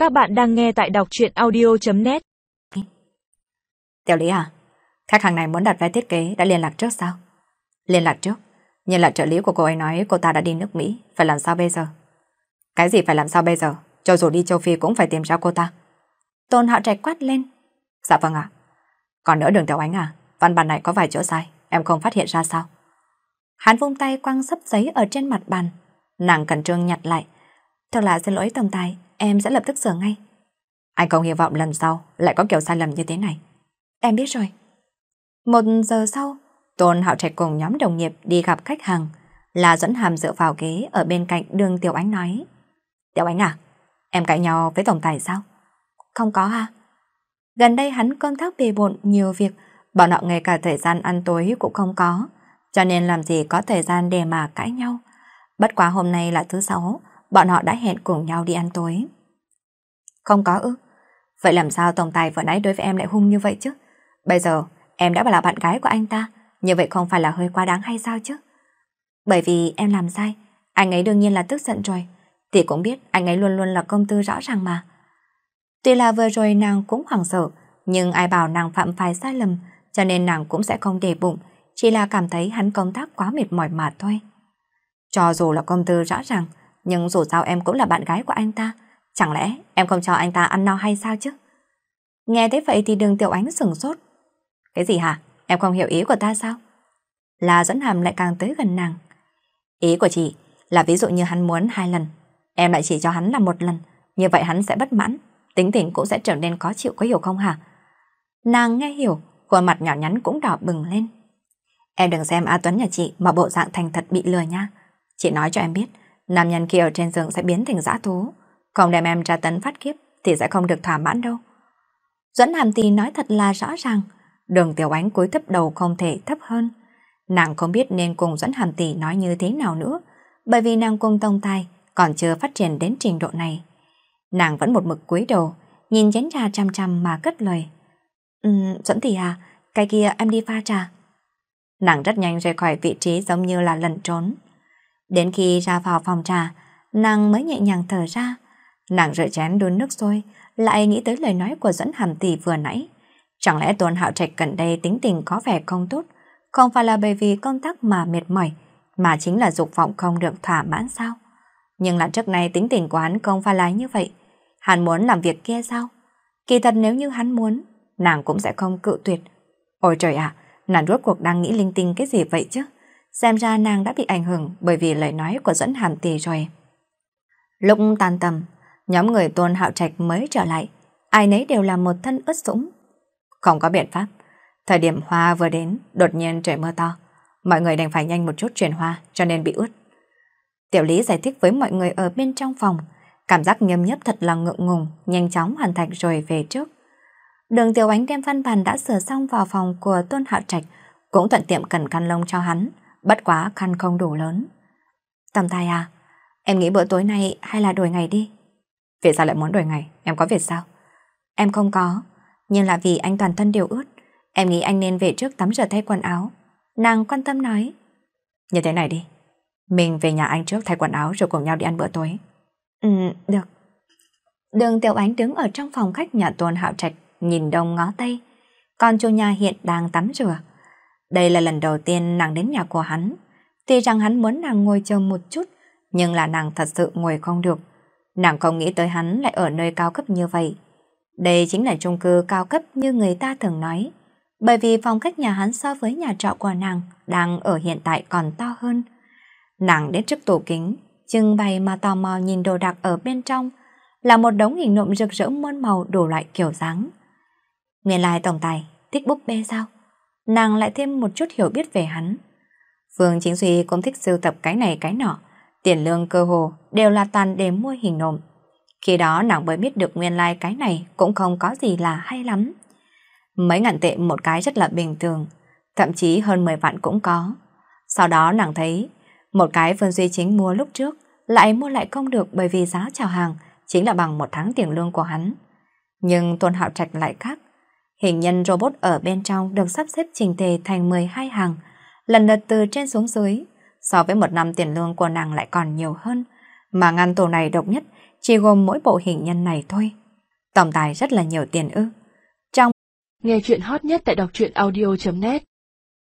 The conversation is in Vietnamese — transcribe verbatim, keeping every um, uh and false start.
Các bạn đang nghe tại đọc truyện audio chấm net. Tiểu Lý à, khách hàng này muốn đặt vé thiết kế đã liên lạc trước sao? Liên lạc trước, nhưng là trợ lý của cô ấy nói cô ta đã đi nước Mỹ, phải làm sao bây giờ? Cái gì phải làm sao bây giờ? Cho dù đi châu Phi cũng phải tìm ra cô ta. Tôn Hạo Trạch quát lên. Dạ vâng ạ. Còn nữa Đường Tiểu Ánh à, văn bản này có vài chỗ sai, em không phát hiện ra sao? Hắn vung tay quăng sấp giấy ở trên mặt bàn. Nàng cẩn trương nhặt lại. Thật là xin lỗi tổng tài, em sẽ lập tức sửa ngay. Anh không hy vọng lần sau lại có kiểu sai lầm như thế này. Em biết rồi. Một giờ sau, Tôn Hạo Trạch cùng nhóm đồng nghiệp đi gặp khách hàng. La Duẫn Hàm dựa vào ghế ở bên cạnh Đường Tiểu Ánh nói. Tiểu Ánh à, em cãi nhau với tổng tài sao? Không có à? Gần đây hắn công tác bề bộn nhiều việc, bọn họ ngay cả thời gian ăn tối cũng không có, cho nên làm gì có thời gian để mà cãi nhau. Bất quá hôm nay là thứ sáu, bọn họ đã hẹn cùng nhau đi ăn tối. Không có ư? Vậy làm sao tổng tài vừa nãy đối với em lại hung như vậy chứ? Bây giờ em đã là bạn gái của anh ta, như vậy không phải là hơi quá đáng hay sao chứ? Bởi vì em làm sai, anh ấy đương nhiên là tức giận rồi. Thì cũng biết anh ấy luôn luôn là công tư rõ ràng mà. Tuy là vừa rồi nàng cũng hoảng sợ, nhưng ai bảo nàng phạm phải sai lầm, cho nên nàng cũng sẽ không để bụng, chỉ là cảm thấy hắn công tác quá mệt mỏi mà thôi. Cho dù là công tư rõ ràng, nhưng dù sao em cũng là bạn gái của anh ta, chẳng lẽ em không cho anh ta ăn no hay sao chứ? Nghe thế vậy thì Đường Tiểu Ánh sửng sốt. Cái gì hả? Em không hiểu ý của ta sao? La Duẫn Hàm lại càng tới gần nàng. Ý của chị là ví dụ như hắn muốn hai lần, em lại chỉ cho hắn là một lần, như vậy hắn sẽ bất mãn, tính tình cũng sẽ trở nên khó chịu, có hiểu không hả? Nàng nghe hiểu, khuôn mặt nhỏ nhắn cũng đỏ bừng lên. Em đừng xem A Tuấn nhà chị mà bộ dạng thành thật bị lừa nha. Chị nói cho em biết, nam nhân kia ở trên giường sẽ biến thành dã thú, không đem em tra tấn phát kiếp thì sẽ không được thỏa mãn đâu. Duẫn Hàm thì nói thật là rõ ràng. Đường Tiểu Ánh cúi thấp đầu không thể thấp hơn. Nàng không biết nên cùng Duẫn Hàm tỷ nói như thế nào nữa, bởi vì nàng cùng tổng tài còn chưa phát triển đến trình độ này. Nàng vẫn một mực cúi đầu, nhìn chén trà chăm chăm mà cất lời. Um, Duẫn tỷ à, cái kia em đi pha trà. Nàng rất nhanh rời khỏi vị trí giống như là lẩn trốn. Đến khi ra vào phòng trà, nàng mới nhẹ nhàng thở ra. Nàng rửa chén đun nước sôi, lại nghĩ tới lời nói của Duẫn Hàm tỷ vừa nãy. Chẳng lẽ Tôn Hạo Trạch gần đây tính tình có vẻ không tốt, không phải là bởi vì công tác mà mệt mỏi, mà chính là dục vọng không được thỏa mãn sao? Nhưng là trước nay tính tình của hắn không phải là như vậy. Hắn muốn làm việc kia sao? Kỳ thật nếu như hắn muốn, nàng cũng sẽ không cự tuyệt. Ôi trời ạ, nàng rốt cuộc đang nghĩ linh tinh cái gì vậy chứ? Xem ra nàng đã bị ảnh hưởng bởi vì lời nói của Duẫn Hàm tỷ rồi. Lúc tan tầm, nhóm người Tôn Hạo Trạch mới trở lại, ai nấy đều là một thân ướt sũng. Không có biện pháp, thời điểm hoa vừa đến, đột nhiên trời mưa to, mọi người đành phải nhanh một chút chuyển hoa cho nên bị ướt. Tiểu Lý giải thích với mọi người ở bên trong phòng, cảm giác nhâm nhấp thật là ngượng ngùng, nhanh chóng hoàn thành rồi về trước. Đường Tiểu Ánh đem văn bản đã sửa xong vào phòng của Tôn Hạo Trạch, cũng thuận tiệm cần khăn lông cho hắn, bất quá khăn không đủ lớn. Tổng tài à, em nghĩ bữa tối nay hay là đổi ngày đi. Vì sao lại muốn đổi ngày, em có việc sao? Em không có, nhưng là vì anh toàn thân đều ướt, em nghĩ anh nên về trước tắm rửa thay quần áo. Nàng quan tâm nói. Như thế này đi, mình về nhà anh trước thay quần áo rồi cùng nhau đi ăn bữa tối. Ừ, được. Đường Tiểu Ánh đứng ở trong phòng khách nhà Tôn Hạo Trạch, nhìn đông ngó tây, còn chủ nhà hiện đang tắm rửa. Đây là lần đầu tiên nàng đến nhà của hắn. Tuy rằng hắn muốn nàng ngồi chờ một chút, nhưng là nàng thật sự ngồi không được. Nàng không nghĩ tới hắn lại ở nơi cao cấp như vậy. Đây chính là chung cư cao cấp như người ta thường nói. Bởi vì phòng khách nhà hắn so với nhà trọ của nàng đang ở hiện tại còn to hơn. Nàng đến trước tủ kính, trưng bày mà tò mò nhìn đồ đạc ở bên trong, là một đống hình nộm rực rỡ muôn màu đủ loại kiểu dáng. Nguyên lai tổng tài thích búp bê sao? Nàng lại thêm một chút hiểu biết về hắn. Phương Chính Duy cũng thích sưu tập cái này cái nọ, tiền lương cơ hồ đều là toàn để mua hình nộm. Khi đó nàng mới biết được nguyên lai cái này cũng không có gì là hay lắm. Mấy ngàn tệ một cái rất là bình thường, thậm chí hơn mười vạn cũng có. Sau đó nàng thấy một cái Phương Duy Chính mua lúc trước lại mua lại không được, bởi vì giá chào hàng chính là bằng một tháng tiền lương của hắn. Nhưng Tôn Hạo Trạch lại khác. Hình nhân robot ở bên trong được sắp xếp chỉnh tề thành mười hai hàng, lần lượt từ trên xuống dưới, so với một năm tiền lương của nàng lại còn nhiều hơn. Mà ngăn tủ này độc nhất chỉ gồm mỗi bộ hình nhân này thôi. Tổng tài rất là nhiều tiền ư. Trong nghe chuyện hot nhất tại đọc truyện audio chấm net